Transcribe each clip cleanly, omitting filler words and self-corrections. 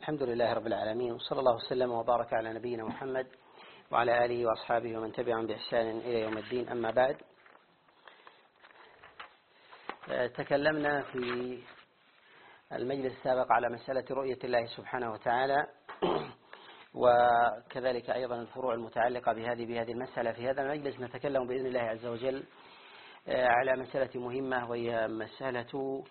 الحمد لله رب العالمين، وصلى الله وسلم وبارك على نبينا محمد وعلى آله وأصحابه ومن تبعهم بإحسان إلى يوم الدين. أما بعد، تكلمنا في المجلس السابق على مسألة رؤية الله سبحانه وتعالى، وكذلك أيضا الفروع المتعلقة بهذه المسألة. في هذا المجلس نتكلم بإذن الله عز وجل على مسألة مهمة، وهي مسألة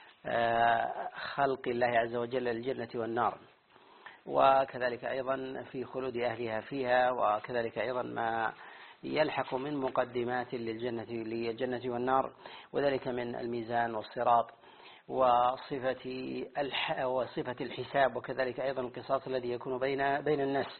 خلق الله عز وجل للجنة والنار، وكذلك أيضا في خلود أهلها فيها، وكذلك أيضا ما يلحق من مقدمات للجنة والنار، وذلك من الميزان والصراط وصفة الحساب، وكذلك أيضا القصاص الذي يكون بين الناس.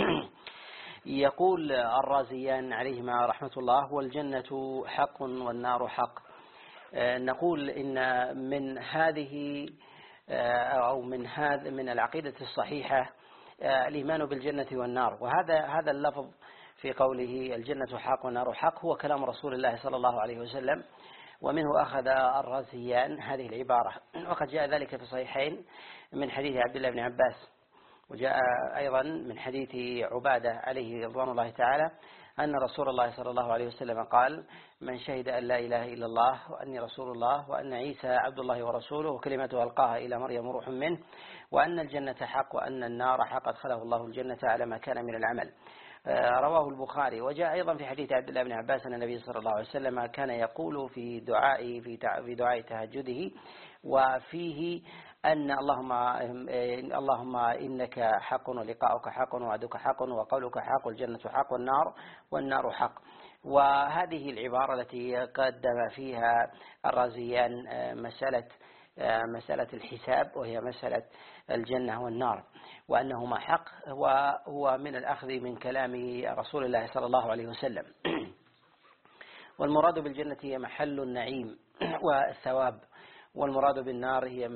يقول الرازيان عليهما رحمة الله: والجنة حق والنار حق. نقول إن من هذه أو من العقيدة الصحيحة الإيمان بالجنة والنار، وهذا اللفظ في قوله الجنة حق والنار حق هو كلام رسول الله صلى الله عليه وسلم، ومنه أخذ الرازيان هذه العبارة. وقد جاء ذلك في الصحيحين من حديث عبد الله بن عباس، وجاء أيضا من حديث عبادة عليه رضوان الله تعالى أن رسول الله صلى الله عليه وسلم قال: من شهد أن لا إله إلا الله وأني رسول الله وأن عيسى عبد الله ورسوله وكلمته ألقاها إلى مريم روح منه وأن الجنة حق وأن النار حق أدخله الله الجنة على ما كان من العمل. رواه البخاري. وجاء أيضا في حديث عبد الله بن عباس أن النبي صلى الله عليه وسلم كان يقول في دعاء تهجده وفيه أن اللهم إنك حق ولقاؤك حق ووعدك حق وقولك حق والجنة حق والنار حق. وهذه العبارة التي قدم فيها الرازيان مسألة الحساب، وهي مسألة الجنة والنار، وأنهما حق، وهو من الأخذ من كلام رسول الله صلى الله عليه وسلم. والمراد بالجنة هي محل النعيم والثواب، والمراد بالنار هي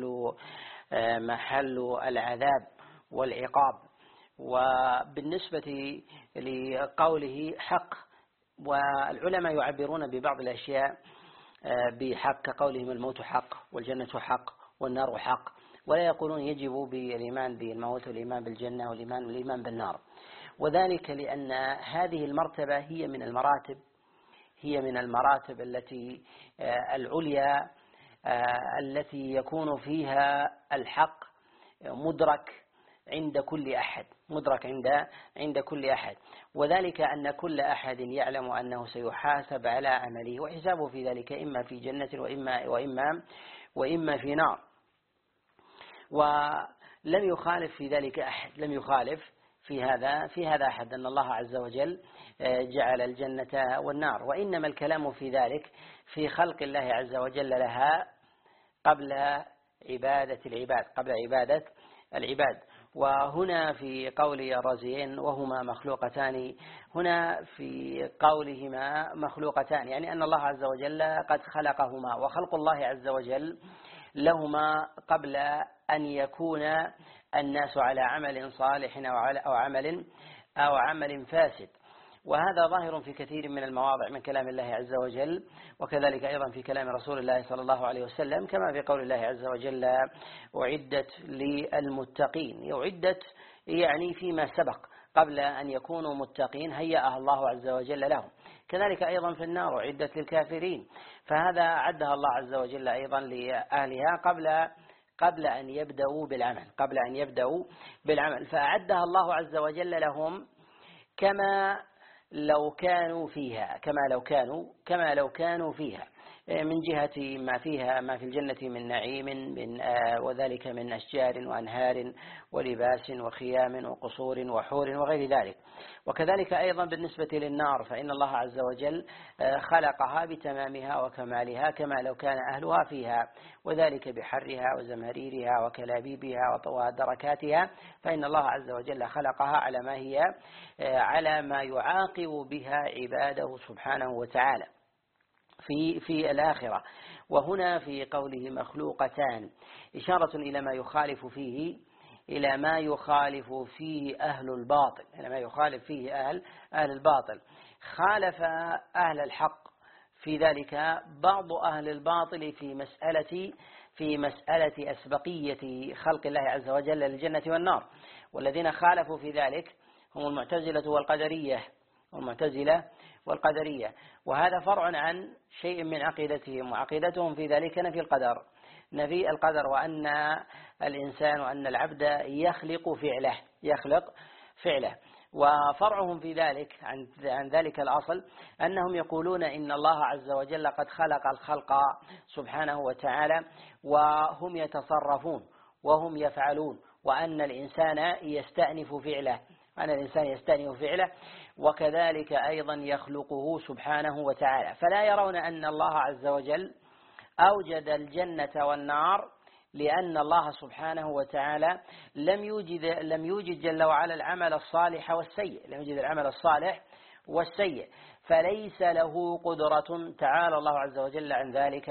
محل العذاب والعقاب. وبالنسبة لقوله حق، والعلماء يعبرون ببعض الأشياء بحق، كقولهم الموت حق والجنة حق والنار حق، ولا يقولون يجب بالإيمان بالموت والإيمان بالجنة والإيمان بالنار. وذلك لأن هذه المرتبة هي من المراتب التي العليا، التي يكون فيها الحق مدرك عند كل أحد، وذلك أن كل أحد يعلم أنه سيحاسب على عمله، وحسابه في ذلك إما في جنة وإما في نار. ولم يخالف في ذلك أحد، لم يخالف في هذا أحد أن الله عز وجل جعل الجنة والنار، وإنما الكلام في ذلك في خلق الله عز وجل لها قبل عبادة العباد. وهنا في قول الرازيين وهما مخلوقتان، هنا في قولهما مخلوقتان يعني أن الله عز وجل قد خلقهما، وخلق الله عز وجل لهما قبل أن يكون الناس على عمل صالح أو عمل فاسد. وهذا ظاهر في كثير من المواضع من كلام الله عز وجل، وكذلك أيضا في كلام رسول الله صلى الله عليه وسلم، كما في قول الله عز وجل: أعدت للمتقين. أعدت يعني فيما سبق قبل أن يكونوا متقين هيأها الله عز وجل لهم. كذلك أيضا في النار أعدت للكافرين، فهذا أعدها الله عز وجل أيضا لأهلها قبل أن يبدأوا بالعمل، فأعدها الله عز وجل لهم كما لو كانوا فيها من جهة ما في الجنة من نعيم، وذلك من أشجار وأنهار ولباس وخيام وقصور وحور وغير ذلك. وكذلك أيضا بالنسبة للنار، فإن الله عز وجل خلقها بتمامها وكمالها كما لو كان أهلها فيها، وذلك بحرها وزمهريرها وكلابيبها ودركاتها، فإن الله عز وجل خلقها على ما يعاقب بها عباده سبحانه وتعالى في الآخرة. وهنا في قوله مخلوقتان إشارة إلى ما يخالف فيه أهل الباطل، خالف أهل الحق في ذلك بعض أهل الباطل في مسألة أسبقية خلق الله عز وجل للجنة والنار، والذين خالفوا في ذلك هم المعتزلة والقدرية، وهذا فرع عن شيء من عقيدتهم، وعقيدتهم في ذلك نفي القدر، وأن الإنسان وأن العبد يخلق فعله. وفرعهم في ذلك عن ذلك الأصل أنهم يقولون إن الله عز وجل قد خلق الخلق سبحانه وتعالى وهم يتصرفون وهم يفعلون، وأن الإنسان يستأنف فعله وكذلك أيضا يخلقه سبحانه وتعالى، فلا يرون أن الله عز وجل أوجد الجنة والنار، لأن الله سبحانه وتعالى لم يوجد جل وعلا العمل الصالح والسيء، فليس له قدرة، تعالى الله عز وجل عن ذلك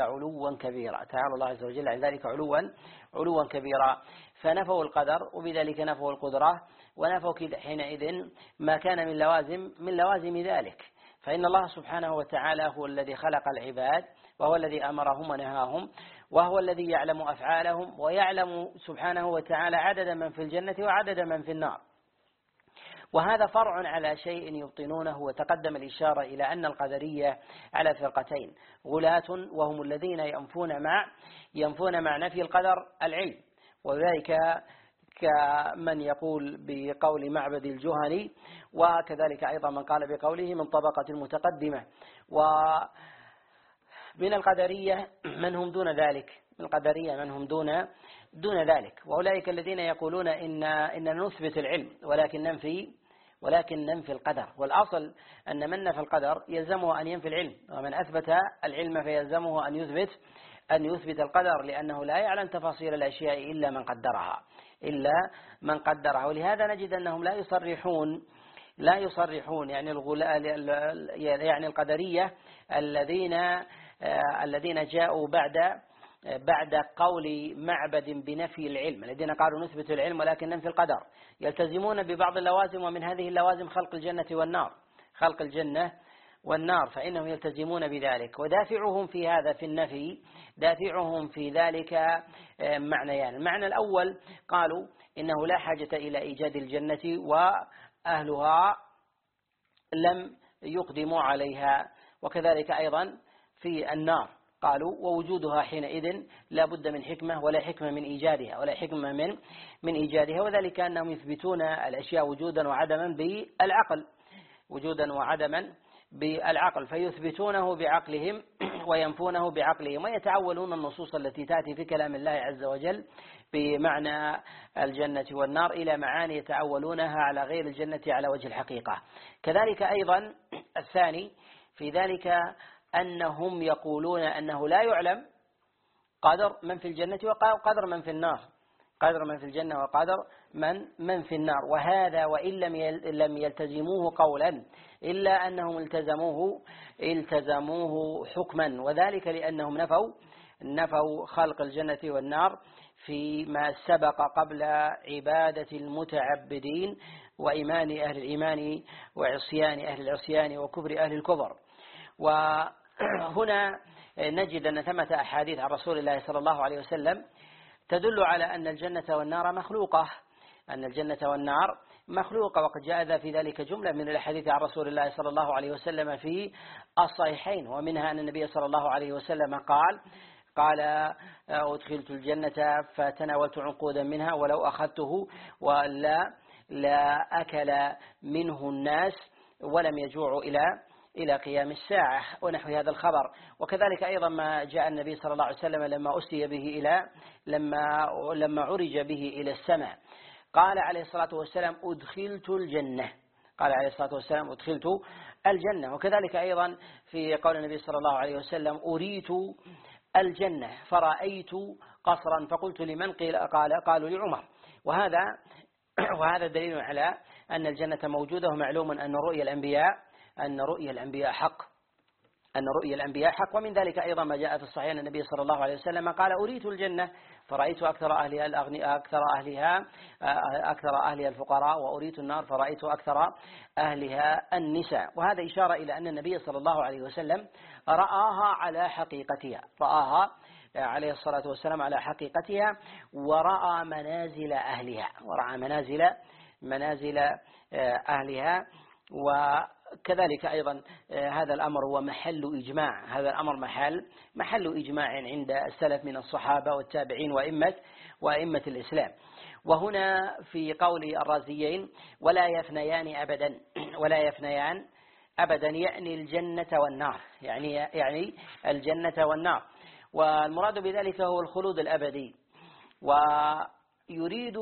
علوا كبيرا. فنفوا القدر، وبذلك نفوا القدرة، ونفوا حينئذ ما كان من لوازم ذلك. فإن الله سبحانه وتعالى هو الذي خلق العباد، وهو الذي أمرهم ونهاهم، وهو الذي يعلم أفعالهم، ويعلم سبحانه وتعالى عدد من في الجنة وعدد من في النار. وهذا فرع على شيء يبطنونه، وتقدم الإشارة إلى أن القدرية على فرقتين: غلاة وهم الذين ينفون مع نفي القدر العلم، وذلك كمن يقول بقول معبد الجهني، وكذلك أيضا من قال بقوله من طبقة المتقدمة. ومن القدرية من هم دون ذلك، وأولئك الذين يقولون إن نثبت العلم ولكن ننفي القدر. والأصل أن من نفى القدر يلزمه أن ينفي العلم، ومن أثبت العلم فيلزمه أن يثبت القدر، لأنه لا يعلم تفاصيل الأشياء إلا من قدرها. ولهذا نجد أنهم لا يصرحون يعني القدرية الذين جاءوا بعد قول معبد بنفي العلم، الذين قالوا نثبت العلم ولكن ننفي القدر، يلتزمون ببعض اللوازم، ومن هذه اللوازم خلق الجنة والنار، فإنهم يلتزمون بذلك. ودافعهم في هذا في النفي، دافعهم في ذلك معنيان: المعنى الأول قالوا إنه لا حاجة إلى إيجاد الجنة وأهلها لم يقدموا عليها، وكذلك أيضا في النار قالوا ووجودها حينئذ لا بد من حكمة، ولا حكمة من إيجادها، وذلك أنهم يثبتون الأشياء وجودا وعدما بالعقل، فيثبتونه بعقلهم وينفونه بعقلهم، ويتعولون النصوص التي تأتي في كلام الله عز وجل بمعنى الجنة والنار إلى معاني يتعولونها على غير الجنة على وجه الحقيقة. كذلك أيضا الثاني في ذلك أنهم يقولون أنه لا يعلم قدر من في الجنة وقدر من في النار، قدر من في الجنة وقدر من في النار، وهذا وإن لم يلتزموه قولا إلا أنهم التزموه حكما، وذلك لأنهم نفوا خلق الجنة والنار فيما سبق قبل عبادة المتعبدين وإيمان أهل الإيمان وعصيان أهل العصيان وكفر أهل الكفر. وهنا نجد أن ثمة أحاديث عن رسول الله صلى الله عليه وسلم تدل على أن الجنة والنار مخلوقة، وقد جاء في ذلك جملة من الأحاديث عن رسول الله صلى الله عليه وسلم في الصحيحين، ومنها أن النبي صلى الله عليه وسلم قال أدخلت الجنة فتناولت عنقودا منها ولو أخذته لا أكل منه الناس ولم يجوعوا إلى قيام الساعة، ونحو هذا الخبر. وكذلك أيضا ما جاء النبي صلى الله عليه وسلم لما عرج به إلى السماء قال عليه الصلاة والسلام أدخلت الجنة. وكذلك أيضا في قول النبي صلى الله عليه وسلم أريت الجنة فرأيت قصرا فقلت لمن قالوا لعمر. وهذا دليل على أن الجنة موجودة، ومعلوم أن رؤيا الأنبياء حق، أن رؤيا الأنبياء حق. ومن ذلك أيضا ما جاء في الصحيح أن النبي صلى الله عليه وسلم قال: أريت الجنة فرأيت أكثر أهلها الأغنياء، أكثر أهلها الفقراء، وأريت النار فرأيت أكثر أهلها النساء. وهذا إشارة إلى أن النبي صلى الله عليه وسلم رآها على حقيقتها، رآها عليه الصلاة والسلام على حقيقتها، ورأى منازل أهلها، ورأى منازل أهلها. وكذلك أيضا هذا الأمر هو محل إجماع، هذا الأمر محل إجماع عند السلف من الصحابة والتابعين وأئمة الإسلام. وهنا في قول الرازيين: ولا يفنيان أبدا، ولا يفنيان أبدا، يعني الجنة والنار، يعني الجنة والنار. والمراد بذلك هو الخلود الأبدي. ويريد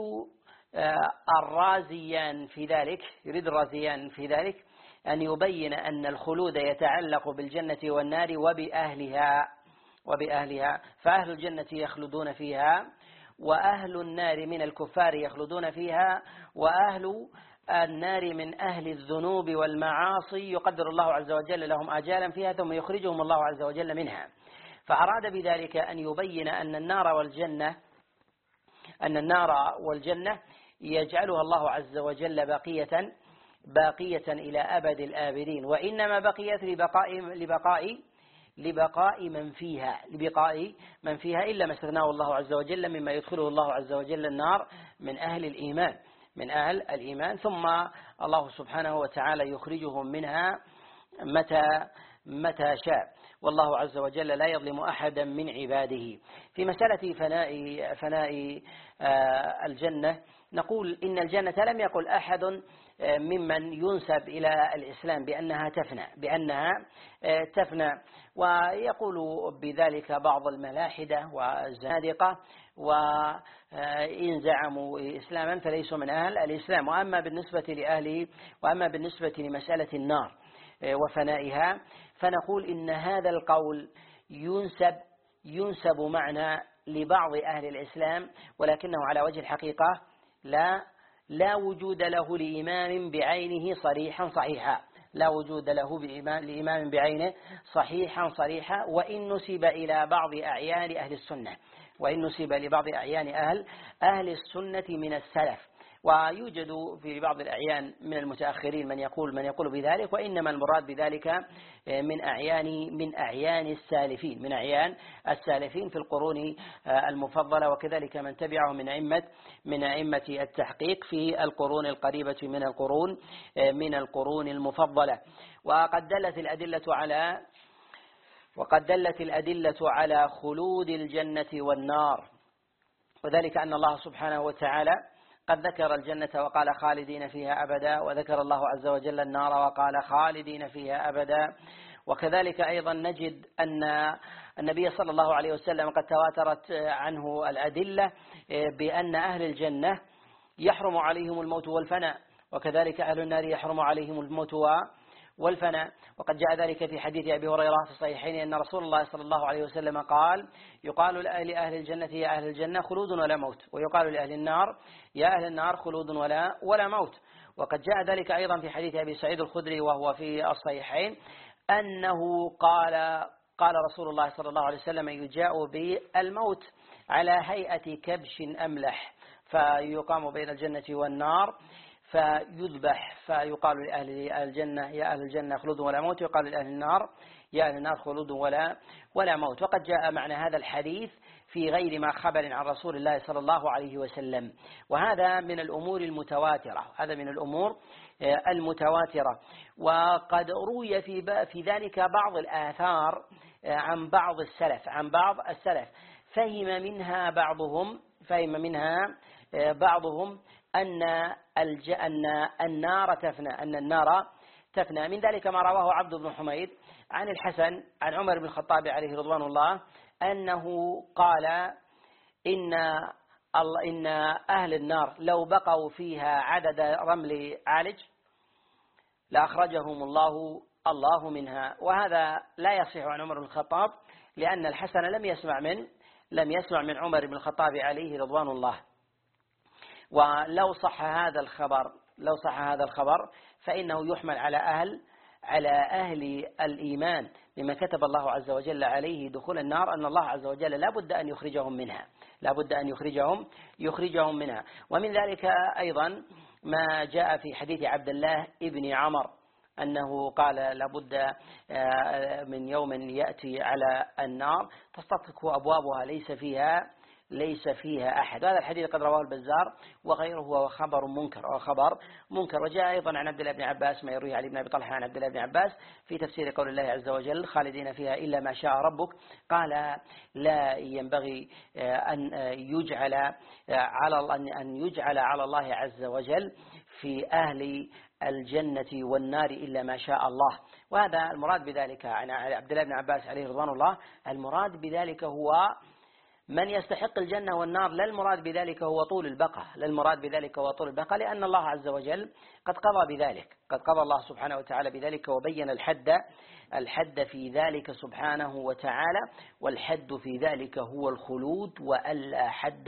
الرازيان في ذلك أن يبين أن الخلود يتعلق بالجنة والنار وبأهلها، فأهل الجنة يخلدون فيها، وأهل النار من الكفار يخلدون فيها، وأهل النار من أهل الذنوب والمعاصي يقدر الله عز وجل لهم آجالا فيها ثم يخرجهم الله عز وجل منها. فأراد بذلك أن يبين أن النار والجنة يجعلها الله عز وجل باقية إلى أبد الآبدين، وإنما بقيت لبقاء من فيها إلا ما استثناه الله عز وجل مما يدخله الله عز وجل النار من أهل الإيمان، ثم الله سبحانه وتعالى يخرجهم منها متى شاء، والله عز وجل لا يظلم أحدا من عباده. في مسألة فناء الجنة نقول إن الجنة لم يقل أحد ممن ينسب إلى الإسلام بأنها تفنى، ويقول بذلك بعض الملاحدة والزنادقة، وإن زعموا إسلاما فليسوا من أهل الإسلام. وأما بالنسبة لمسألة النار وفنائها فنقول إن هذا القول ينسب معنى لبعض أهل الإسلام، ولكنه على وجه الحقيقة لا وجود له لإمام بعينه صحيحا، لا وجود له لإمام بعينه صحيحا، وإن نسب إلى بعض أعيان أهل السنة من السلف، ويوجد في بعض الأعيان من المتأخرين من يقول بذلك، وإنما المراد بذلك من أعيان السالفين في القرون المفضلة، وكذلك من تبعه من أئمة التحقيق في القرون القريبة من القرون المفضلة. وقد دلت الأدلة على خلود الجنة والنار، وذلك أن الله سبحانه وتعالى قد ذكر الجنة وقال خالدين فيها أبدا، وذكر الله عز وجل النار وقال خالدين فيها أبدا. وكذلك أيضا نجد أن النبي صلى الله عليه وسلم قد تواترت عنه الأدلة بأن أهل الجنة يحرم عليهم الموت والفناء، وكذلك أهل النار يحرم عليهم الموت والفناء. وقد جاء ذلك في حديث أبي هريرة في الصحيحين أن رسول الله صلى الله عليه وسلم قال: يقال لأهل الجنة يا أهل الجنة خلود ولا موت، ويقال لأهل النار يا أهل النار خلود ولا موت. وقد جاء ذلك أيضا في حديث أبي سعيد الخدري وهو في الصحيحين أنه قال رسول الله صلى الله عليه وسلم: يجاء بالموت على هيئة كبش أملح، فيقام بين الجنة والنار فيذبح، فيقال لأهل الجنة يا أهل الجنة خلود ولا موت، ويقال لأهل النار يا أهل النار خلود ولا موت. وقد جاء معنى هذا الحديث في غير ما خبر عن رسول الله صلى الله عليه وسلم، وهذا من الأمور المتواترة. وقد روي في ذلك بعض الآثار عن بعض السلف فهم منها بعضهم أن النار تفنى، من ذلك ما رواه عبد بن حميد عن الحسن عن عمر بن الخطاب عليه رضوان الله أنه قال: إن أهل النار لو بقوا فيها عدد رمل عالج لأخرجهم الله منها. وهذا لا يصح عن عمر بن الخطاب، لأن الحسن لم يسمع من عمر بن الخطاب عليه رضوان الله. ولو صح هذا الخبر فإنه يحمل على أهل الإيمان مما كتب الله عز وجل عليه دخول النار أن الله عز وجل لا بد أن يخرجهم منها، لا بد أن يخرجهم منها. ومن ذلك أيضا ما جاء في حديث عبد الله ابن عمر أنه قال لابد من يوم يأتي على النار تستطرق أبوابها ليس فيها أحد. هذا الحديث قد رواه البزار وغيره، وهو خبر منكر. وجاء أيضا عن عبد الله بن عباس ما يرويه علي بن أبي طلحة عن عبد الله بن عباس في تفسير قول الله عز وجل خالدين فيها إلا ما شاء ربك، قال لا ينبغي أن يجعل على الله عز وجل في أهل الجنة والنار إلا ما شاء الله. وهذا المراد بذلك عن عبد الله بن عباس عليه رضوان الله، المراد بذلك هو من يستحق الجنة والنار، لا المراد بذلك هو طول البقاء، لأن الله عز وجل قد قضى الله سبحانه وتعالى بذلك وبين الحد في ذلك سبحانه وتعالى، والحد في ذلك هو الخلود وألا حد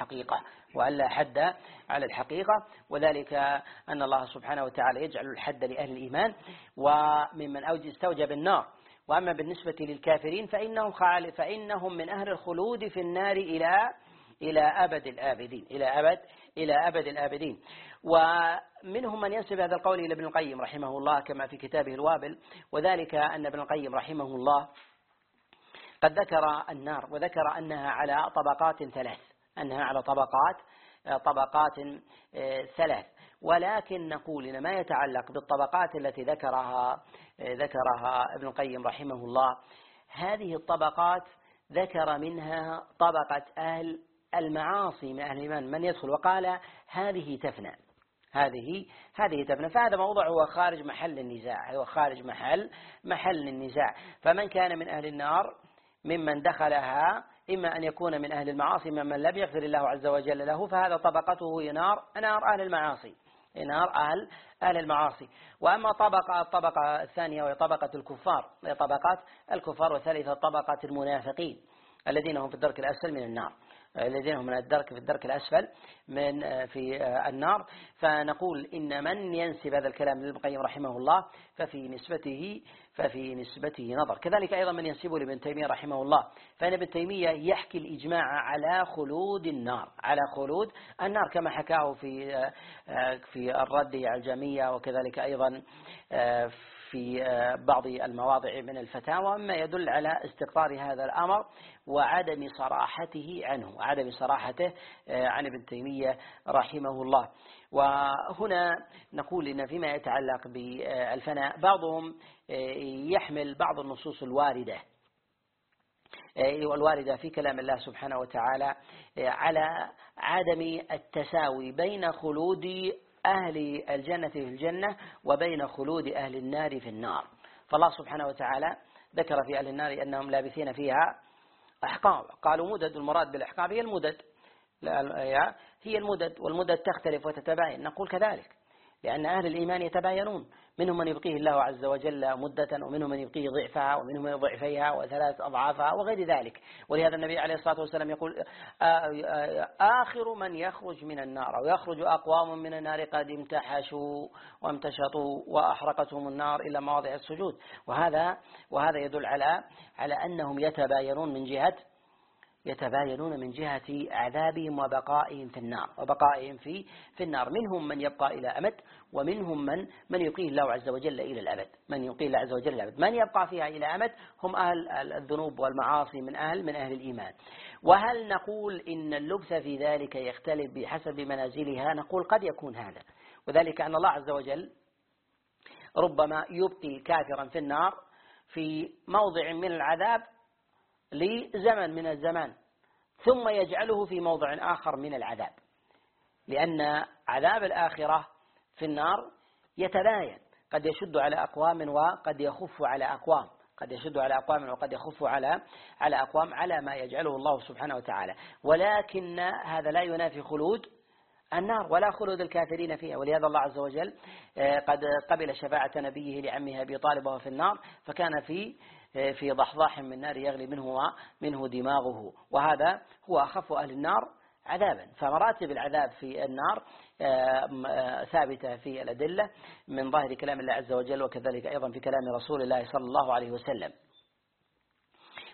على الحقيقة، وذلك أن الله سبحانه وتعالى يجعل الحد لأهل الإيمان وممن استوجب النار. وأما بالنسبة للكافرين فإنهم من أهل الخلود في النار إلى أبد الآبدين. ومنهم من ينسب هذا القول إلى ابن القيم رحمه الله كما في كتابه الوابل، وذلك أن ابن القيم رحمه الله قد ذكر النار وذكر أنها على طبقات ثلاث. ولكن نقول إن ما يتعلق بالطبقات التي ذكرها ابن القيم رحمه الله، هذه الطبقات ذكر منها طبقة أهل المعاصي من أهل الإيمان من يدخل، وقال هذه تفنى، فهذا موضوع هو خارج محل النزاع. فمن كان من أهل النار ممن دخلها إما أن يكون من أهل المعاصي ممن لم يغفر الله عز وجل له، فهذا طبقته هي نار أهل المعاصي. وأما الطبقة الثانية وهي طبقة الكفار، والثالثة طبقة المنافقين الذين هم في الدرك الأسفل من النار، في الدرك الأسفل في النار. فنقول إن من ينسب هذا الكلام لابن القيم رحمه الله ففي نسبته نظر. كذلك أيضا من ينسبه لابن تيمية رحمه الله، فإن ابن تيمية يحكي الإجماع على خلود النار كما حكاه في الرد على الجهمية، وكذلك أيضا في بعض المواضع من الفتاوى، مما يدل على استقرار هذا الأمر وعدم صراحته عن ابن تيمية رحمه الله. وهنا نقول إن فيما يتعلق بالفناء بعضهم يحمل بعض النصوص الواردة في كلام الله سبحانه وتعالى على عدم التساوي بين خلود أهل الجنة في الجنة وبين خلود أهل النار في النار. فالله سبحانه وتعالى ذكر في أهل النار أنهم لابثين فيها أحقاب، قالوا مدد، المراد بالأحقاب هي المدد، والمدد تختلف وتتباين. نقول كذلك، لأن أهل الإيمان يتباينون، منهم من يبقيه الله عز وجل مدة، ومنهم من يبقيه ضعفها، ومنهم من ضعفيها وثلاث أضعافها وغير ذلك. ولهذا النبي عليه الصلاة والسلام يقول آخر من يخرج من النار، أو يخرج أقوام من النار قد امتحشوا وامتشطوا وأحرقتهم النار إلى مواضع السجود. وهذا يدل على أنهم يتباينون من جهة عذابهم وبقائهم في النار. منهم من يبقى إلى أمد، ومنهم من يبقيه الله عز وجل إلى الأبد. من يبقى فيها إلى أمد هم أهل الذنوب والمعاصي من أهل الإيمان. وهل نقول إن اللبث في ذلك يختلف بحسب منازلها؟ نقول قد يكون هذا، وذلك أن الله عز وجل ربما يبقي كافرا في النار في موضع من العذاب لزمن من الزمان، ثم يجعله في موضع آخر من العذاب، لأن عذاب الآخرة في النار يتباين، قد يشد على أقوام وقد يخف على أقوام، على ما يجعله الله سبحانه وتعالى. ولكن هذا لا ينافي خلود النار ولا خلود الكافرين فيها. ولهذا الله عز وجل قد قبل شفاعة نبيه لعمه أبي طالب وهو في النار، فكان في ضحضاح من نار يغلي منه دماغه، وهذا هو أخف أهل النار عذابا. فمراتب العذاب في النار ثابتة في الأدلة من ظاهر كلام الله عز وجل، وكذلك أيضا في كلام رسول الله صلى الله عليه وسلم.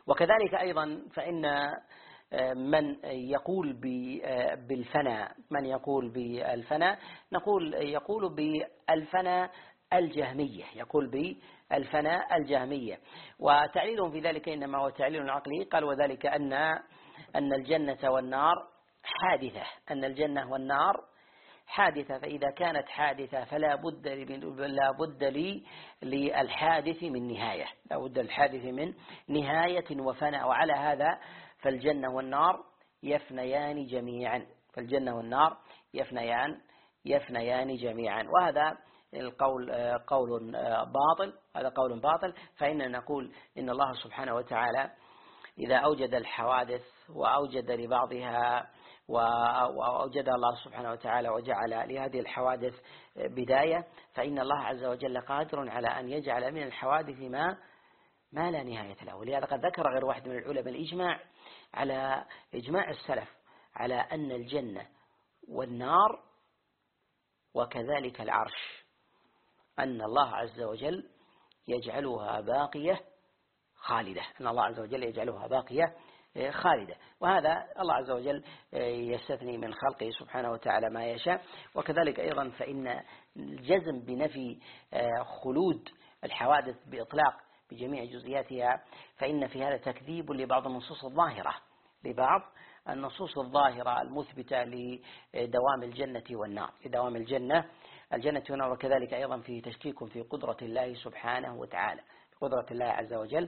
وكذلك أيضا فإن من يقول بالفناء، من يقول بالفناء يقول بالفناء الجهمية، يقول بالفناء الجهمية. وتعليلهم في ذلك إنما هو تعليل عقلي، قال وذلك أن الجنة والنار حادثة، أن الجنة والنار حادثة، فإذا كانت حادثة فلا بد للحادث من نهاية، لا بد للحادث من نهاية وفناء. وعلى هذا فالجنة والنار يفنيان جميعا، فالجنة والنار يفنيان جميعا. وهذا القول قول باطل، هذا قول باطل. فإننا نقول إن الله سبحانه وتعالى إذا أوجد الحوادث وأوجد لبعضها وأوجدها الله سبحانه وتعالى وجعل لهذه الحوادث بداية، فإن الله عز وجل قادر على أن يجعل من الحوادث ما لا نهاية له. ولهذا قد ذكر غير واحد من العلماء الإجماع على إجماع السلف على أن الجنة والنار وكذلك العرش أن الله عز وجل يجعلها باقية خالدة، أن الله عز وجل يجعلها باقية خالدة. وهذا الله عز وجل يستثني من خلقه سبحانه وتعالى ما يشاء. وكذلك أيضا فإن الجزم بنفي خلود الحوادث بإطلاق بجميع جزئياتها، فإن في هذا تكذيب لبعض النصوص الظاهرة، لبعض النصوص الظاهرة المثبتة لدوام الجنة والنار، لدوام الجنة والنار. وكذلك أيضا في تشكيك في قدرة الله سبحانه وتعالى، قدرة الله عز وجل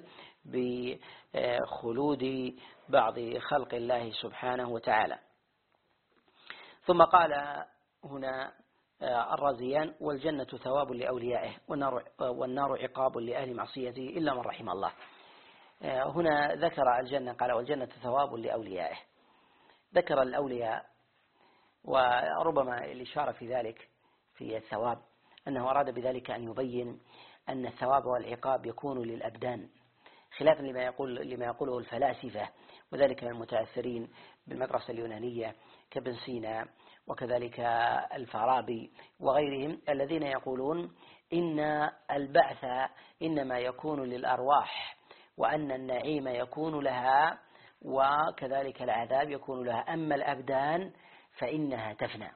بخلود بعض خلق الله سبحانه وتعالى. ثم قال هنا الرازيان: والجنة ثواب لأوليائه والنار عقاب لأهل معصيته إلا من رحم الله. هنا ذكر الجنة، قال والجنة ثواب لأوليائه، ذكر الأولياء. وربما الإشارة في ذلك في الثواب أنه أراد بذلك أن يبين أن الثواب والعقاب يكون للأبدان، خلافا لما يقوله الفلاسفة، وذلك من المتأثرين بالمدرسة اليونانية كابن سينا وكذلك الفارابي وغيرهم، الذين يقولون إن البعث إنما يكون للأرواح، وأن النعيم يكون لها وكذلك العذاب يكون لها، أما الأبدان فإنها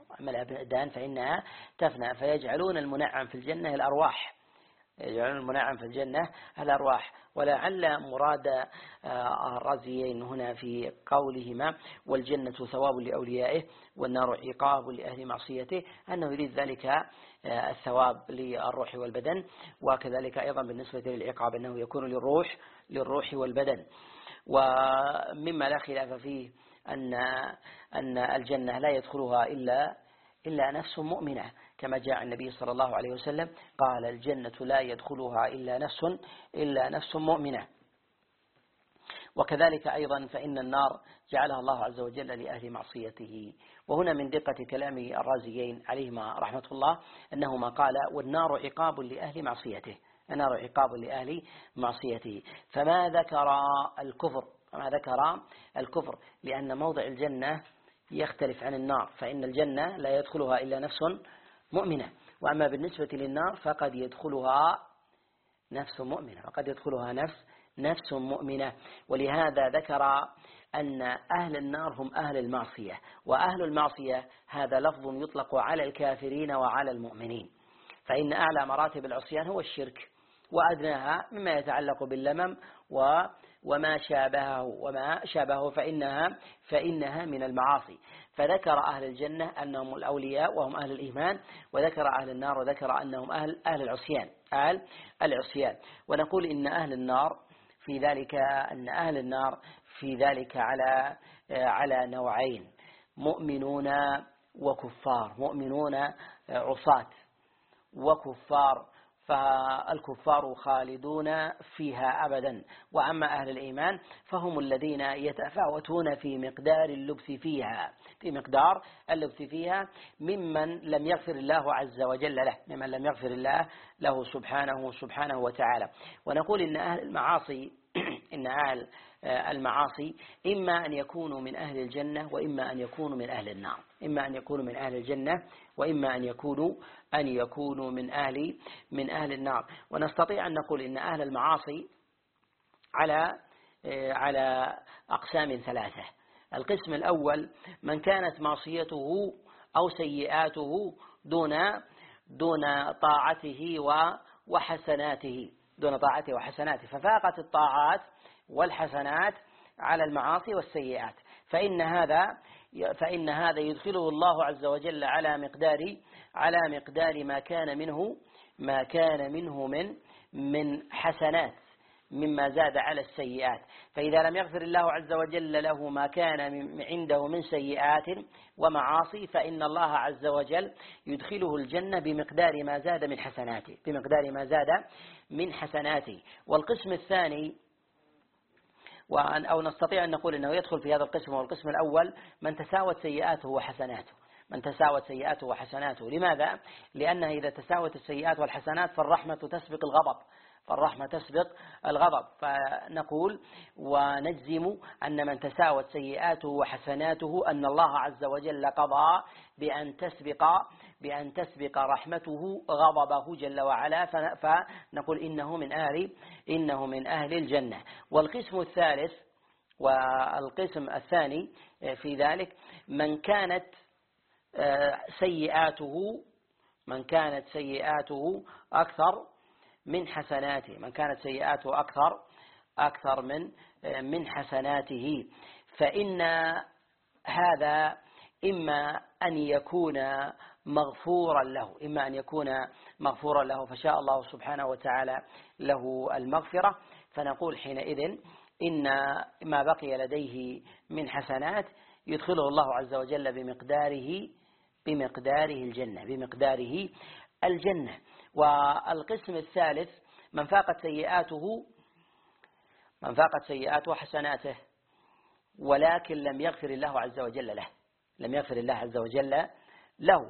تفنى، فيجعلون المنعم في الجنة الأرواح، يجعلون المنعم في الجنة الأرواح. ولعل مراد الرازيين هنا في قولهما والجنة ثواب لأوليائه والنار عقاب لأهل معصيته أنه يريد ذلك الثواب للروح والبدن، وكذلك أيضا بالنسبة للعقاب أنه يكون للروح والبدن. ومما لا خلاف فيه أن الجنة لا يدخلها إلا نفس مؤمنة، كما جاء النبي صلى الله عليه وسلم قال الجنة لا يدخلها إلا نفس مؤمنة. وكذلك أيضا فإن النار جعلها الله عز وجل لأهل معصيته. وهنا من دقة كلام الرازيين عليهما رحمة الله أنهما قال والنار عقاب لأهل معصيته، النار عقاب لأهل معصيته. فما ذكر الكفر لأن موضع الجنة يختلف عن النار، فإن الجنة لا يدخلها إلا نفس مؤمنة، وأما بالنسبة للنار فقد يدخلها نفس مؤمنة، نفس مؤمنة. ولهذا ذكر أن أهل النار هم أهل المعصية، وأهل المعصية هذا لفظ يطلق على الكافرين وعلى المؤمنين، فإن أعلى مراتب العصيان هو الشرك، وأدناها مما يتعلق باللمم وما شابهه فإنها من المعاصي. فذكر أهل الجنة أنهم الأولياء وهم أهل الإيمان، وذكر أهل النار وذكر أنهم أهل العصيان. ونقول إن أهل النار في ذلك على نوعين: مؤمنون وكفار، مؤمنون عصاة وكفار، فالكفار خالدون فيها أبدا. وأما أهل الإيمان فهم الذين يتفاوتون في مقدار اللبث فيها ممن لم يغفر الله عز وجل له، ممن لم يغفر الله له سبحانه وتعالى. ونقول إن أهل المعاصي إما أن يكونوا من أهل الجنة وإما أن يكونوا من أهل النار، إما أن يكونوا من أهل الجنة وإما أن يكونوا من أهل النار. ونستطيع أن نقول إن أهل المعاصي على على أقسام ثلاثة. القسم الأول من كانت معصيته أو سيئاته دون طاعته وحسناته، دون طاعته وحسناته، ففاقت الطاعات والحسنات على المعاصي والسيئات، فإن هذا يدخله الله عز وجل على مقدار ما كان منه من حسنات مما زاد على السيئات. فإذا لم يغفر الله عز وجل له ما كان عنده من سيئات ومعاصي، فإن الله عز وجل يدخله الجنة بمقدار ما زاد من حسناته. والقسم الثاني، أو نستطيع أن نقول أنه يدخل في هذا القسم، والقسم الأول من تساوت سيئاته وحسناته. لماذا؟ لأنها إذا تساوت السيئات والحسنات فالرحمة تسبق الغضب، فنقول ونجزم أن من تساوت سيئاته وحسناته أن الله عز وجل قضى بأن تسبق رحمته غضبه جل وعلا، فنقول إنه من أهل الجنة. والقسم الثالث والقسم الثاني في ذلك من كانت سيئاته أكثر من حسناته، أكثر من حسناته، فإن هذا إما أن يكون مغفورا له، فشاء الله سبحانه وتعالى له المغفرة، فنقول حينئذ إن ما بقي لديه من حسنات يدخله الله عز وجل بمقداره الجنة. والقسم الثالث من فاقت سيئاته حسناته ولكن لم يغفر الله عز وجل له،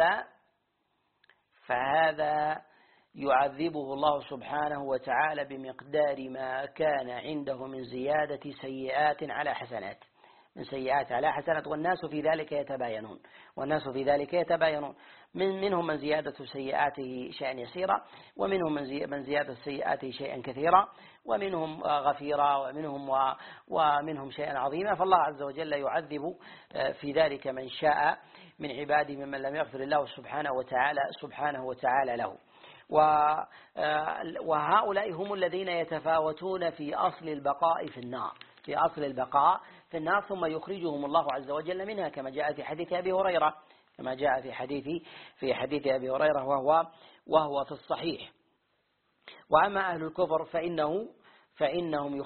فهذا يعذبه الله سبحانه وتعالى بمقدار ما كان عنده من زيادة سيئات على حسنات، والناس في ذلك يتباينون، منهم من زيادة سيئاته شيئا يسيرا، ومنهم من زيادة سيئاته شيئا كثيرا، ومنهم غفيرا، ومنهم شيئا عظيما. فالله عز وجل يعذب في ذلك من شاء من عباده ممن لم يغفر الله سبحانه وتعالى له. وهؤلاء هم الذين يتفاوتون في أصل البقاء في النار، ثم يخرجهم الله عز وجل منها، كما جاء في حديث أبي هريرة، وهو في الصحيح. وأما أهل الكفر فإنهم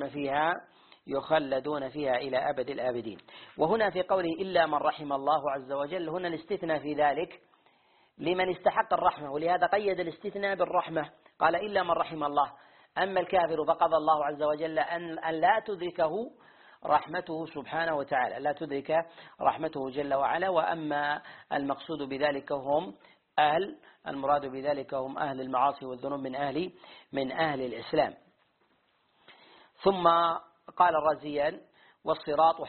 يخلدون فيها إلى أبد الآبدين. وهنا في قوله إلا من رحم الله عز وجل، هنا الاستثناء في ذلك لمن استحق الرحمة، ولهذا قيد الاستثناء بالرحمة، قال إلا من رحم الله. أما الكافر فقضى الله عز وجل أن لا تدركه رحمته سبحانه وتعالى، لا تدرك رحمته جل وعلا. وأما المقصود بذلك المراد بذلك هم أهل المعاصي والذنوب من أهل الإسلام. ثم قال الرازيان والصراط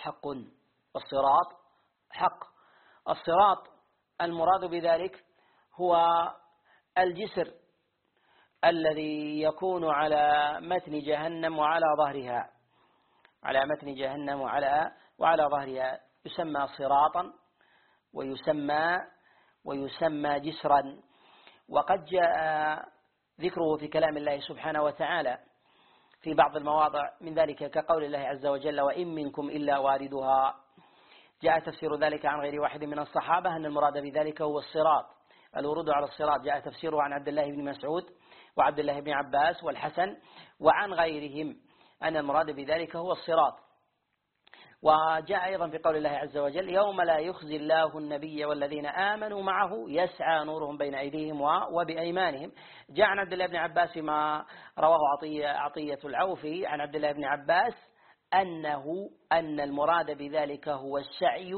حق. الصراط المراد بذلك هو الجسر الذي يكون على متن جهنم وعلى ظهرها، يسمى صراطا ويسمى جسرا. وقد جاء ذكره في كلام الله سبحانه وتعالى في بعض المواضع من ذلك، كقول الله عز وجل وإن منكم إلا واردها. جاء تفسير ذلك عن غير واحد من الصحابة أن المراد بذلك هو الورود على الصراط. جاء تفسيره عن عبد الله بن مسعود وعبد الله بن عباس والحسن وعن غيرهم أن المراد بذلك هو الصراط. وجاء أيضا في قول الله عز وجل يوم لا يخزي الله النبي والذين آمنوا معه يسعى نورهم بين أيديهم وبأيمانهم. جاء عن عبد الله بن عباس ما رواه عطية العوفي عن عبد الله بن عباس أن المراد بذلك هو السعي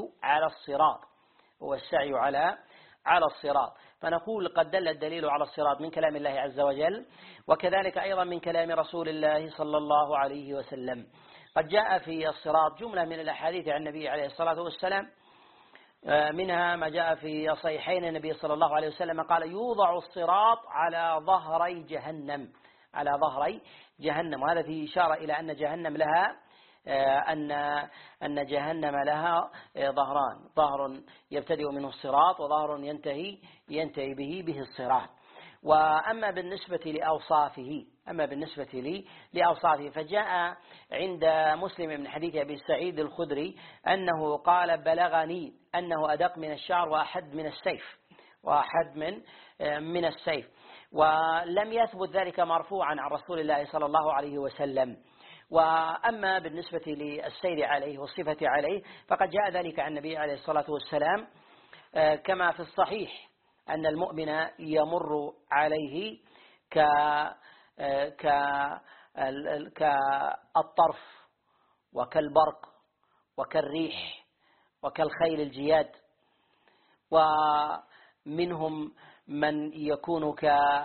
على الصراط. فنقول قد دل الدليل على الصراط من كلام الله عز وجل، وكذلك أيضا من كلام رسول الله صلى الله عليه وسلم. قد جاء في الصراط جملة من الأحاديث عن النبي عليه الصلاة والسلام، منها ما جاء في صحيحين النبي صلى الله عليه وسلم قال يوضع الصراط على ظهري جهنم. وهذا فيه إشارة إلى أن جهنم لها أن جهنم لها ظهران، ظهر يبتدئ منه الصراط وظهر ينتهي به الصراط. وأما بالنسبة لأوصافه فجاء عند مسلم من حديث أبي سعيد الخدري أنه قال بلغني أنه أدق من الشعر وأحد من السيف. ولم يثبت ذلك مرفوعا عن رسول الله صلى الله عليه وسلم. وأما بالنسبة للسير عليه والصفة عليه فقد جاء ذلك عن النبي عليه الصلاة والسلام كما في الصحيح أن المؤمن يمر عليه كالطرف وكالبرق وكالريح وكالخيل الجياد، ومنهم من يكون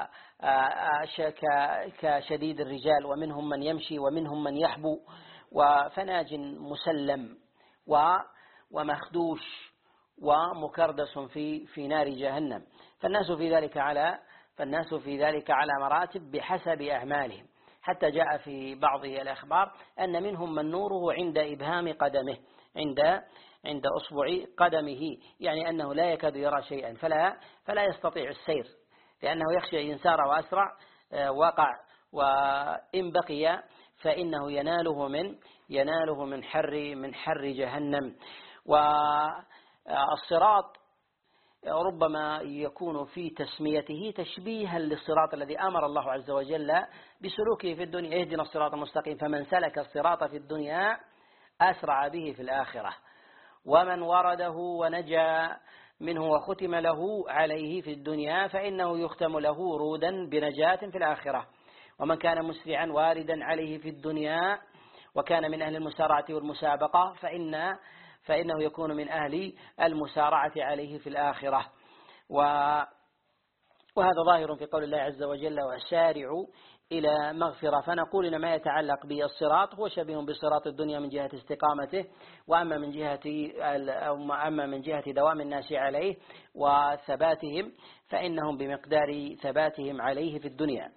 كشديد الرجال، ومنهم من يمشي، ومنهم من يحبو، وفناج مسلم ومخدوش ومكردس في نار جهنم. فالناس في ذلك على مراتب بحسب أعمالهم، حتى جاء في بعض الأخبار أن منهم من نوره عند إبهام قدمه، عند أصبع قدمه، يعني أنه لا يكاد يرى شيئا فلا يستطيع السير، لأنه يخشى إن سار وأسرع وقع، وإن بقي فإنه يناله من حر جهنم. والصراط ربما يكون في تسميته تشبيها للصراط الذي أمر الله عز وجل بسلوكه في الدنيا: اهدنا الصراط المستقيم، فمن سلك الصراط في الدنيا أسرع به في الآخرة، ومن ورده ونجا منه وختم له عليه في الدنيا فإنه يختم له ورودا بنجاة في الآخرة. ومن كان مسرعا واردا عليه في الدنيا وكان من أهل المسارعة والمسابقة فإنه يكون من أهل المسارعة عليه في الآخرة. وهذا ظاهر في قول الله عز وجل: وسارعوا إلى مغفرة. فنقول إن ما يتعلق بالصراط هو شبيه بصراط الدنيا من جهة استقامته، وأما من جهة دوام الناس عليه وثباتهم فإنهم بمقدار ثباتهم عليه في الدنيا.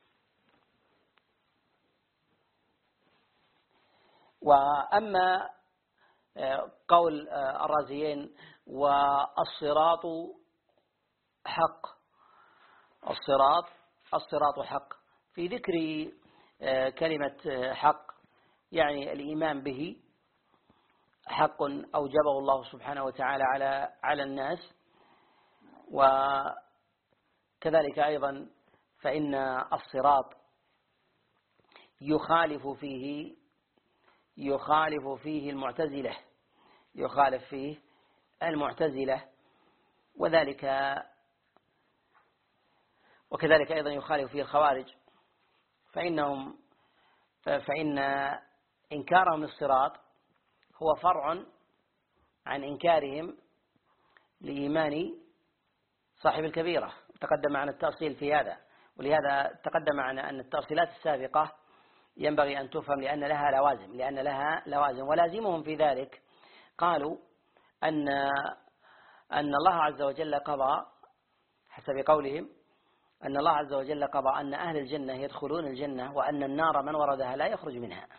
وأما قول الرازيين: والصراط حق، الصراط حق، في ذكر كلمة حق يعني الإيمان به حق أوجبه الله سبحانه وتعالى على الناس. وكذلك أيضا فإن الصراط يخالف فيه المعتزلة، وكذلك أيضا يخالف فيه الخوارج، فإن إنكارهم للصراط هو فرع عن إنكارهم لإيمان صاحب الكبيرة. تقدم معنا التأصيل في هذا، ولهذا تقدم معنا أن التأصيلات السابقة ينبغي أن تفهم لأن لها لوازم، ولازمهم في ذلك قالوا أن الله عز وجل قضى، حسب قولهم أن الله عز وجل قضى أن أهل الجنة يدخلون الجنة، وأن النار من وردها لا يخرج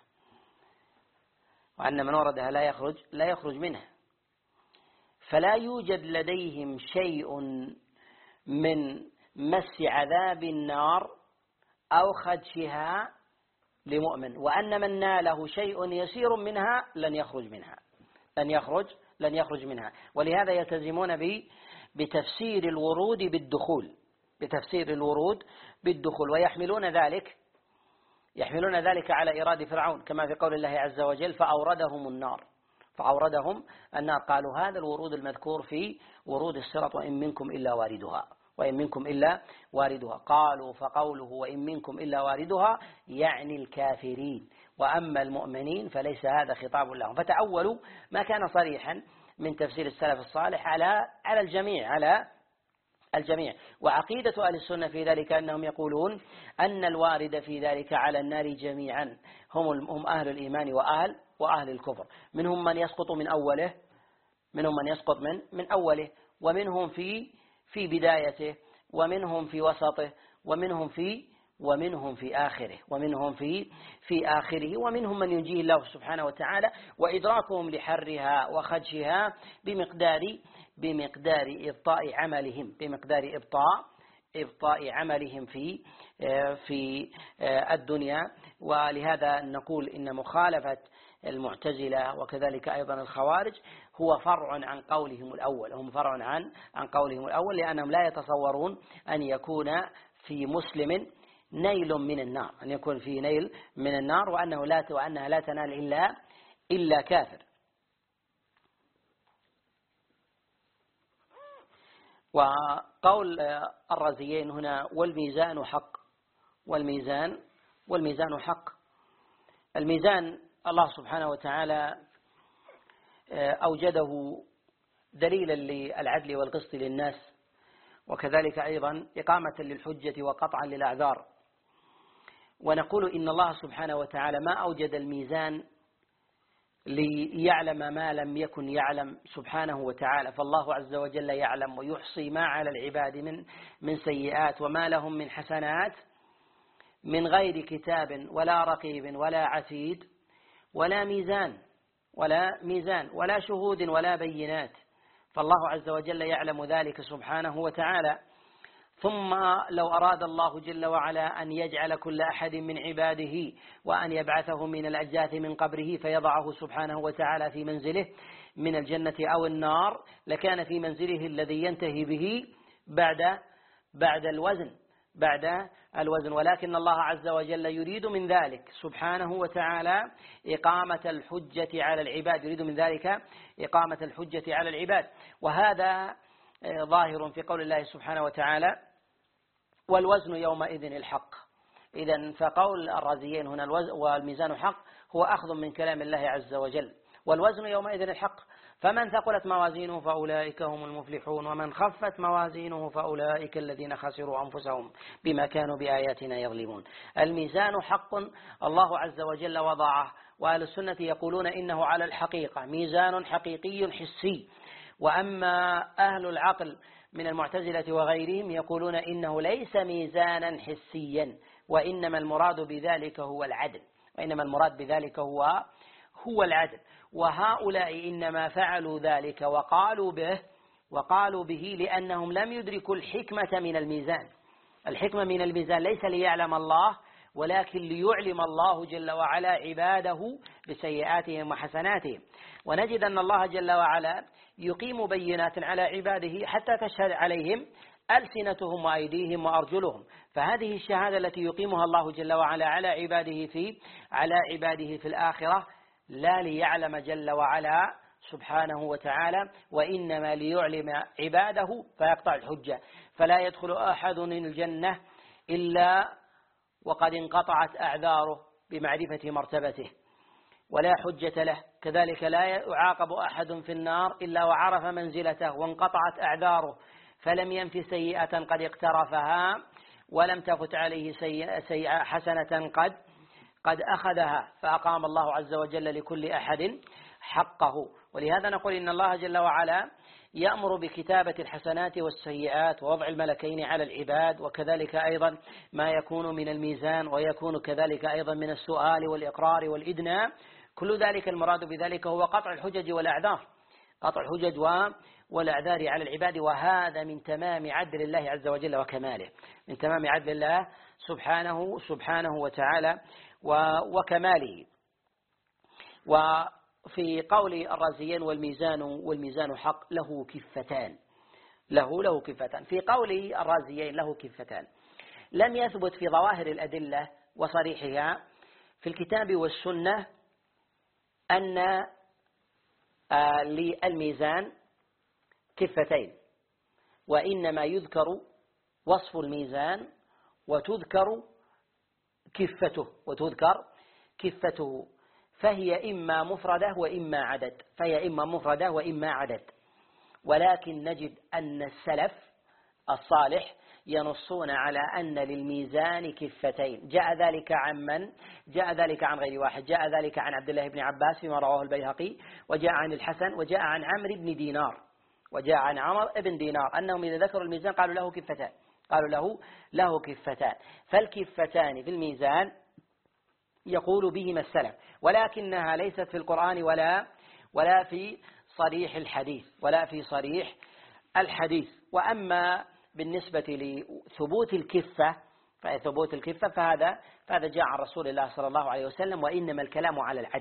منها، فلا يوجد لديهم شيء من مس عذاب النار أو خدشها لمؤمن، وأن من ناله شيء يسير منها لن يخرج منها. ولهذا يلتزمون بتفسير الورود بالدخول، ويحملون ذلك على إيراد فرعون، كما في قول الله عز وجل: فأوردهم النار. قالوا هذا الورود المذكور في ورود الصراط: وإن منكم إلا واردها. قالوا فقوله وإن منكم إلا واردها يعني الكافرين، وأما المؤمنين فليس هذا خطاب لهم. فتأولوا ما كان صريحا من تفسير السلف الصالح على الجميع. وعقيدة أهل السنة في ذلك أنهم يقولون أن الوارد في ذلك على النار جميعا هم أهل الإيمان وأهل الكفر، منهم من يسقط من أوله، ومنهم في بدايته، ومنهم في وسطه، ومنهم ومنهم في آخره، في آخره، ومنهم من ينجيه الله سبحانه وتعالى، وإدراكهم لحرها وخدشها بمقدار إبطاء عملهم في الدنيا. ولهذا نقول إن مخالفة المعتزلة وكذلك أيضا الخوارج هو فرع عن قولهم الأول، عن قولهم الأول، لأنهم لا يتصورون أن يكون في مسلم نيل من النار، أن يكون في نيل من النار، وأنها لا تنال إلا كافر. وقول الرازيين هنا والميزان حق، والميزان حق. الميزان الله سبحانه وتعالى أوجده دليلا للعدل والقسط للناس، وكذلك أيضا إقامة للحجة وقطعا للأعذار. ونقول إن الله سبحانه وتعالى ما أوجد الميزان ليعلم ما لم يكن يعلم سبحانه وتعالى، فالله عز وجل يعلم ويحصي ما على العباد من سيئات وما لهم من حسنات من غير كتاب ولا رقيب ولا عتيد ولا ميزان ولا شهود ولا بينات، فالله عز وجل يعلم ذلك سبحانه وتعالى. ثم لو أراد الله جل وعلا أن يجعل كل أحد من عباده وأن يبعثه من الأجداث من قبره فيضعه سبحانه وتعالى في منزله من الجنة أو النار، لكان في منزله الذي ينتهي به بعد الوزن. ولكن الله عز وجل يريد من ذلك سبحانه وتعالى إقامة الحجة على العباد، وهذا ظاهر في قول الله سبحانه وتعالى والوزن يومئذ الحق. إذن فقول الرازيين هنا والميزان حق هو أخذ من كلام الله عز وجل، والوزن يومئذ الحق، فمن ثقلت موازينه فأولئك هم المفلحون، ومن خفت موازينه فأولئك الذين خسروا أنفسهم بما كانوا بآياتنا يظلمون. الميزان حق الله عز وجل وضعه، وأهل السنة يقولون إنه على الحقيقة ميزان حقيقي حسي. وأما أهل العقل من المعتزلة وغيرهم يقولون إنه ليس ميزانا حسيا، وإنما المراد بذلك هو العدل. وهؤلاء إنما فعلوا ذلك وقالوا به لأنهم لم يدركوا الحكمة من الميزان. الحكمة من الميزان ليس ليعلم الله، ولكن ليعلم الله جل وعلا عباده بسيئاتهم وحسناتهم. ونجد أن الله جل وعلا يقيم بينات على عباده حتى تشهد عليهم ألسنتهم وأيديهم وأرجلهم، فهذه الشهادة التي يقيمها الله جل وعلا على عباده في الآخرة لا ليعلم جل وعلا سبحانه وتعالى، وإنما ليعلم عباده فيقطع الحجة. فلا يدخل أحد الجنة إلا وقد انقطعت أعذاره بمعرفة مرتبته ولا حجة له، كذلك لا يعاقب أحد في النار إلا وعرف منزلته وانقطعت أعذاره، فلم ينف سيئة قد اقترفها ولم تفت عليه سيئة حسنة قد أخذها، فأقام الله عز وجل لكل أحد حقه. ولهذا نقول إن الله جل وعلا يأمر بكتابة الحسنات والسيئات ووضع الملكين على العباد، وكذلك أيضا ما يكون من الميزان، ويكون كذلك أيضا من السؤال والإقرار والإدناء. كل ذلك المراد بذلك هو قطع الحجج والأعذار على العباد، وهذا من تمام عدل الله عز وجل وكماله، من تمام عدل الله سبحانه وتعالى وكماله. وفي قول الرازيين والميزان حق له كفتان. في قول الرازيين له كفتان لم يثبت في ظواهر الأدلة وصريحها في الكتاب والسنة أن للميزان كفتين، وإنما يذكر وصف الميزان وتذكر كفته، فهي إما مفردة وإما عدد. ولكن نجد أن السلف الصالح ينصون على أن للميزان كفتين. جاء ذلك عن غير واحد، جاء ذلك عن عبد الله بن عباس فيما رواه البيهقي، وجاء عن الحسن، وجاء عن عمرو بن دينار أنهم إذا ذكروا الميزان قالوا له كفتان، قالوا له كفتان. فالكفتان في الميزان يقول بهما السلف، ولكنها ليست في القرآن ولا في صريح الحديث. وأما بالنسبة لثبوت الكفة فهذا جاء عن رسول الله صلى الله عليه وسلم، وإنما الكلام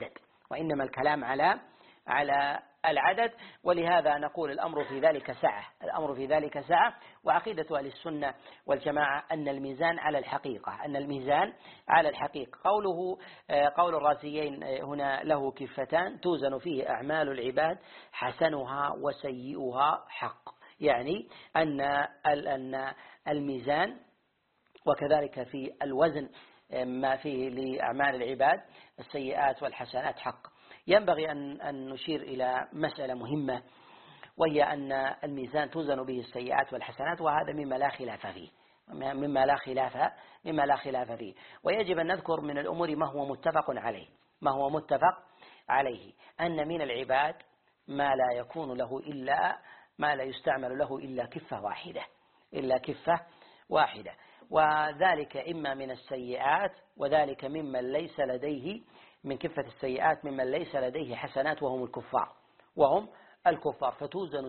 على العدد، ولهذا نقول الأمر في ذلك سعة. وعقيدة أهل السنة والجماعة أن الميزان على الحقيقة. قول الرازيين هنا له كفتان توزن فيه أعمال العباد حسنها وسيئها حق، يعني أن الميزان وكذلك في الوزن ما فيه لأعمال العباد السيئات والحسنات حق. ينبغي أن نشير إلى مسألة مهمة، وهي أن الميزان توزن به السيئات والحسنات، وهذا مما لا خلاف فيه. ويجب أن نذكر من الأمور ما هو متفق عليه أن من العباد ما لا يستعمل له إلا كفة واحدة، وذلك إما من السيئات، وذلك ممن ليس لديه من كفة السيئات ممن ليس لديه حسنات وهم الكفار، فتوزن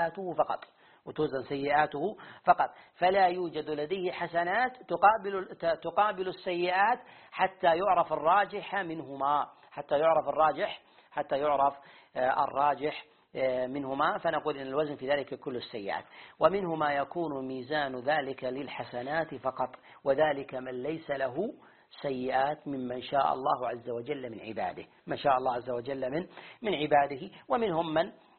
سيئاته فقط، فلا يوجد لديه حسنات تقابل السيئات حتى يعرف الراجح منهما، فنقول إن الوزن في ذلك كل السيئات. ومنه ما يكون ميزان ذلك للحسنات فقط، وذلك من ليس له سيئات ممن شاء الله عز وجل من عباده، ومنهم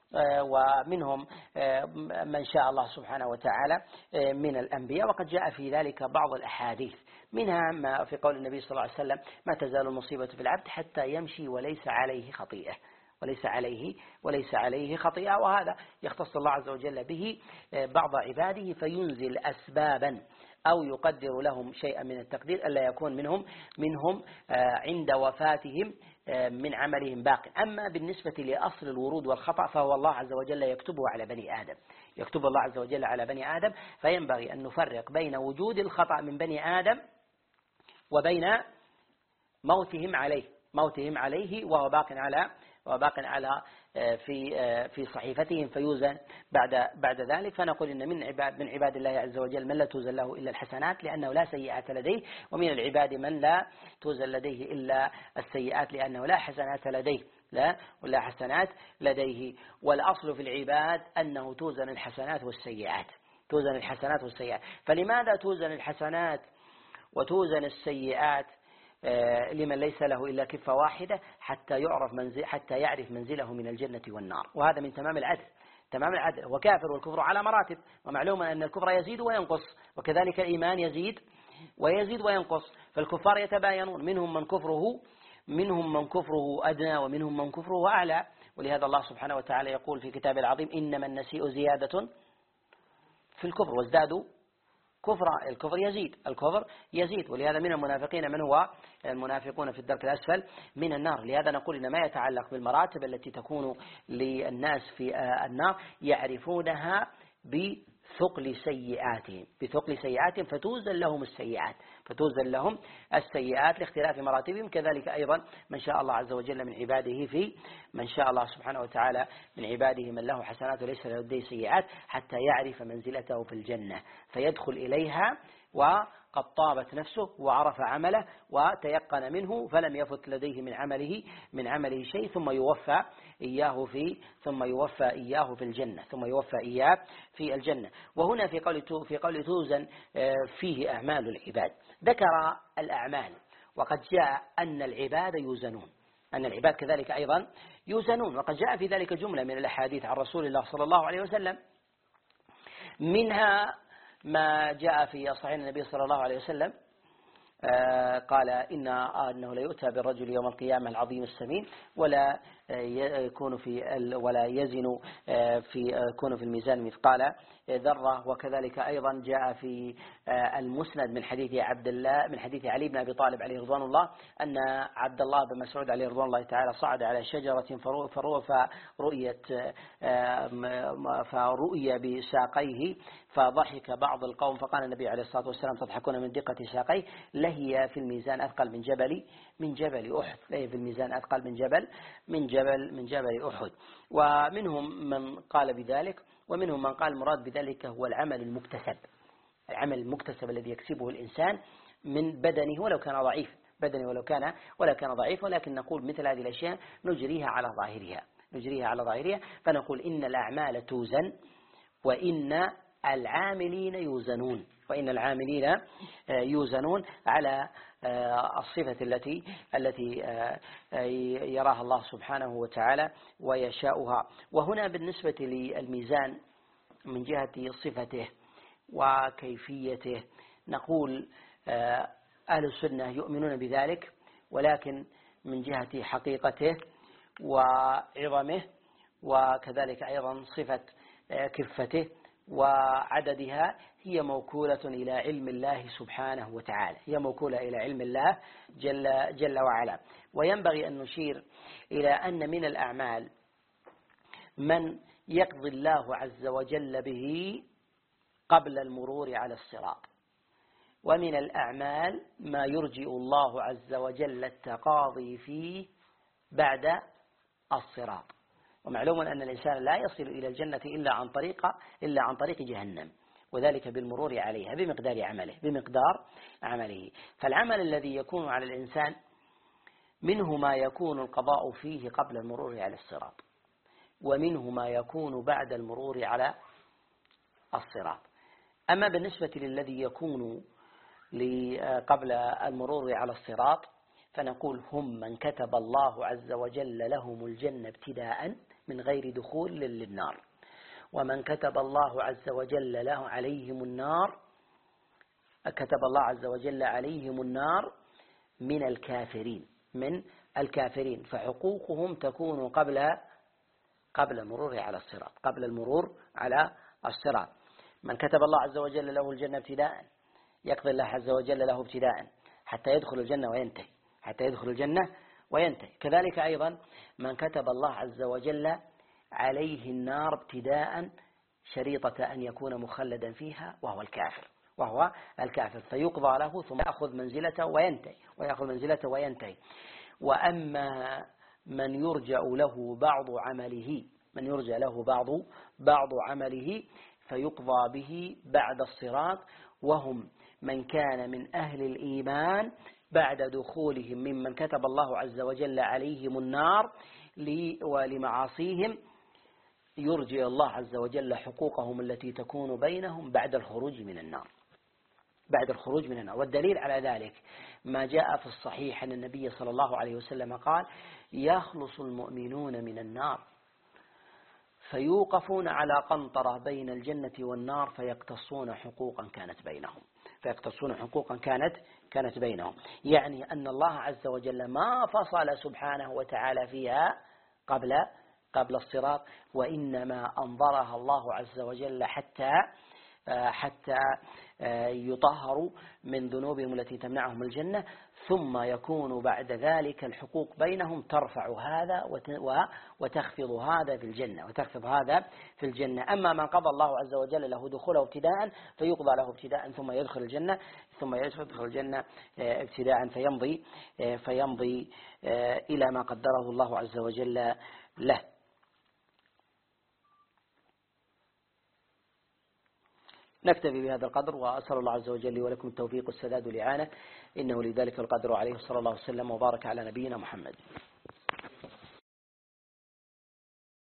من شاء الله سبحانه وتعالى من الأنبياء. وقد جاء في ذلك بعض الأحاديث، منها ما في قول النبي صلى الله عليه وسلم: ما تزال المصيبة في العبد حتى يمشي وليس عليه خطيئة. وهذا يختص الله عز وجل به بعض عباده، فينزل أسبابا أو يقدر لهم شيئا من التقدير ألا يكون منهم عند وفاتهم من عملهم باق. أما بالنسبة لأصل الورود والخطأ فهو الله عز وجل يكتبه على بني آدم، فينبغي أن نفرق بين وجود الخطأ من بني آدم وبين موتهم عليه وهو باق على في صحيفتهم، فيوزن بعد ذلك. فنقول إن من عباد الله عز وجل من لا توزن له إلا الحسنات لأنه لا سيئات لديه، ومن العباد من لا توزن لديه إلا السيئات لأنه لا حسنات لديه. والأصل في العباد أنه توزن الحسنات والسيئات. فلماذا توزن الحسنات وتوزن السيئات لمن ليس له إلا كفة واحدة؟ حتى يعرف منزله من الجنة والنار، وهذا من تمام العدل. وكافر والكفر على مراتب، ومعلوم أن الكفر يزيد وينقص، وكذلك الإيمان يزيد وينقص. فالكفار يتباينون، منهم من كفره أدنى ومنهم من كفره أعلى. ولهذا الله سبحانه وتعالى يقول في كتابه العظيم: إنما النسيء زيادة في الكفر وازدادوا كفر. الكفر يزيد. ولهذا من المنافقين من هو المنافقون في الدرك الأسفل من النار. لهذا نقول إن ما يتعلق بالمراتب التي تكون للناس في النار يعرفونها بثقل سيئاتهم، فتوزن لهم السيئات لاختلاف مراتبهم. كذلك أيضا من شاء الله عز وجل من عباده من شاء الله سبحانه وتعالى من عباده من له حسنات وليس لديه سيئات، حتى يعرف منزلته في الجنة فيدخل إليها وقد طابت نفسه وعرف عمله وتيقن منه، فلم يفت لديه من عمله شيء، ثم يوفى إياه في الجنة. وهنا في قول توزن فيه أعمال العباد، ذكر الأعمال، وقد جاء أن العباد كذلك أيضا يوزنون. وقد جاء في ذلك جملة من الأحاديث عن رسول الله صلى الله عليه وسلم، منها ما جاء في صحيح النبي صلى الله عليه وسلم قال أنه لا يؤتى بالرجل يوم القيامة العظيم السمين ولا يكون ولا يزن يكون في الميزان مثقال ذرة. وكذلك أيضا جاء في المسند من حديث علي بن أبي طالب عليه رضوان الله أن عبد الله بن مسعود عليه رضوان الله تعالى صعد على شجرة فرؤي بساقيه فضحك بعض القوم فقال النبي عليه الصلاة والسلام تضحكون من دقة ساقيه؟ لهي في الميزان أثقل من جبل أحد. لهي في الميزان أثقل من جبل أحد. ومنهم من قال بذلك، ومنهم من قال المراد بذلك هو العمل المكتسب الذي يكسبه الإنسان من بدنه ولو كان ضعيف، ولكن نقول مثل هذه الأشياء نجريها على ظاهرها، فنقول إن الأعمال توزن وإن العاملين يوزنون على الصفة التي يراها الله سبحانه وتعالى ويشاؤها. وهنا بالنسبة للميزان من جهة صفته وكيفيته نقول أهل السنة يؤمنون بذلك، ولكن من جهة حقيقته وعظمه وكذلك أيضا صفة كفته وعددها هي موكولة إلى علم الله سبحانه وتعالى، هي موكولة إلى علم الله جل وعلا. وينبغي أن نشير إلى أن من الأعمال من يقضي الله عز وجل به قبل المرور على الصراط، ومن الأعمال ما يرجئ الله عز وجل التقاضي فيه بعد الصراط. ومعلوم أن الإنسان لا يصل إلى الجنة إلا عن طريق جهنم، وذلك بالمرور عليها بمقدار عمله. فالعمل الذي يكون على الإنسان منه ما يكون القضاء فيه قبل المرور على الصراط، ومنه ما يكون بعد المرور على الصراط. أما بالنسبة للذي يكون قبل المرور على الصراط فنقول هم من كتب الله عز وجل لهم الجنة ابتداء من غير دخول للنار، ومن كتب الله عز وجل عليهم النار من الكافرين فحقوقهم تكون قبل المرور على الصراط. من كتب الله عز وجل له الجنة ابتداء يقضي الله عز وجل له ابتداء حتى يدخل الجنة وينتهي. كذلك أيضا من كتب الله عز وجل عليه النار ابتداء شريطة أن يكون مخلدا فيها وهو الكافر فيقضى له ثم يأخذ منزلته وينتهي. وأما من يرجع له بعض عمله فيقضى به بعد الصراط، وهم من كان من أهل الإيمان بعد دخولهم ممن كتب الله عز وجل عليهم النار ولمعاصيهم يرجع الله عز وجل حقوقهم التي تكون بينهم بعد الخروج من النار. والدليل على ذلك ما جاء في الصحيح أن النبي صلى الله عليه وسلم قال يخلص المؤمنون من النار فيوقفون على قنطرة بين الجنة والنار فيقتصون حقوقا كانت بينهم. يعني أن الله عز وجل ما فصل سبحانه وتعالى فيها قبل الصراط، وإنما أنظرها الله عز وجل حتى يطهروا من ذنوبهم التي تمنعهم الجنة، ثم يكون بعد ذلك الحقوق بينهم ترفع هذا وتخفض هذا في الجنة. أما من قضى الله عز وجل له دخوله ابتداء فيقضى له ابتداء ثم يدخل الجنة ابتداء فيمضي إلى ما قدره الله عز وجل له. نكتفي بهذا القدر، وأسأل الله عز وجل ولكم التوفيق والسداد والإعانة، إنه لذلك القدر عليه. صلى الله وسلم وبارك على نبينا محمد.